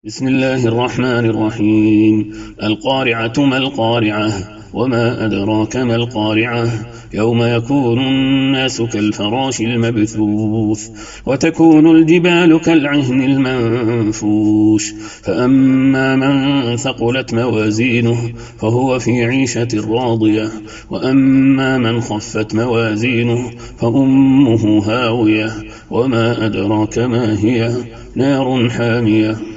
بسم الله الرحمن الرحيم. القارعة ما القارعة وما أدراك ما القارعة يوم يكون الناس كالفراش المبثوث وتكون الجبال كالعهن المنفوش فأما من ثقلت موازينه فهو في عيشة راضية وأما من خفت موازينه فأمه هاوية وما أدراك ما هي نار حامية